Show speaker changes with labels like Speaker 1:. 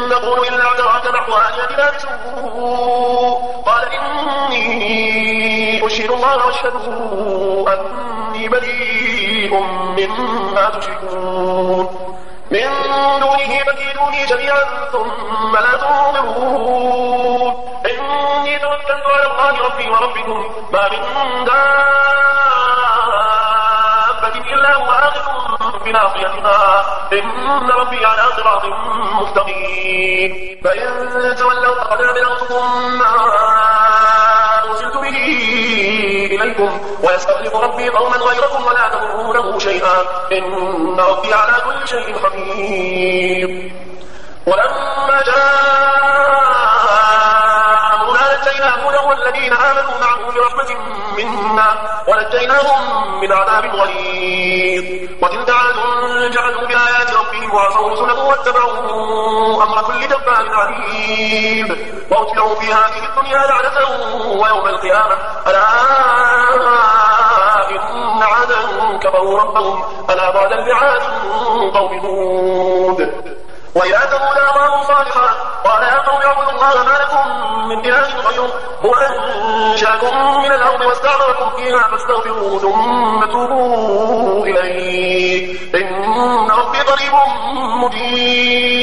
Speaker 1: نقول إلا اعتراك نحو آلهتنا بسوء قال إني أشهد الله واشهدوا أني بريء مما تشركون من دونه فكيدوني جميعا ثم لا تنظرون إني توكلت على الله ربي وربكم ما من دابة إلا هو آخذ بناصيتها إن ربي على صراط مستقيم فإن تولوا فقد أبلغتكم ما أرسلت به إليكم ويستخلف ربي قوما غيركم ولا تضرونه شيئا إن ربي على كل شيء حفيظ ولما جاء نجينا هودا والذين آمنوا معه برحمة منا ونجيناهم من عذاب غليظ وتلك عاد جعلوا بآيات ربهم وعصوا رسله واتبعوا أمر كل جبار عنيد وأتبعوا في هذه الدنيا لعنة ويوم القيامة ألا إن عادا كفروا ربهم ألا بعدا لعاد قوم هود وإلى ثمود أخاهم صالحا قال يا قوم اعبدوا الله ما لكم من إله غيره هو أنشأكم من الأرض واستعمركم فيها فاستغفروه ثم توبوا إليه إن ربي قريب مجيب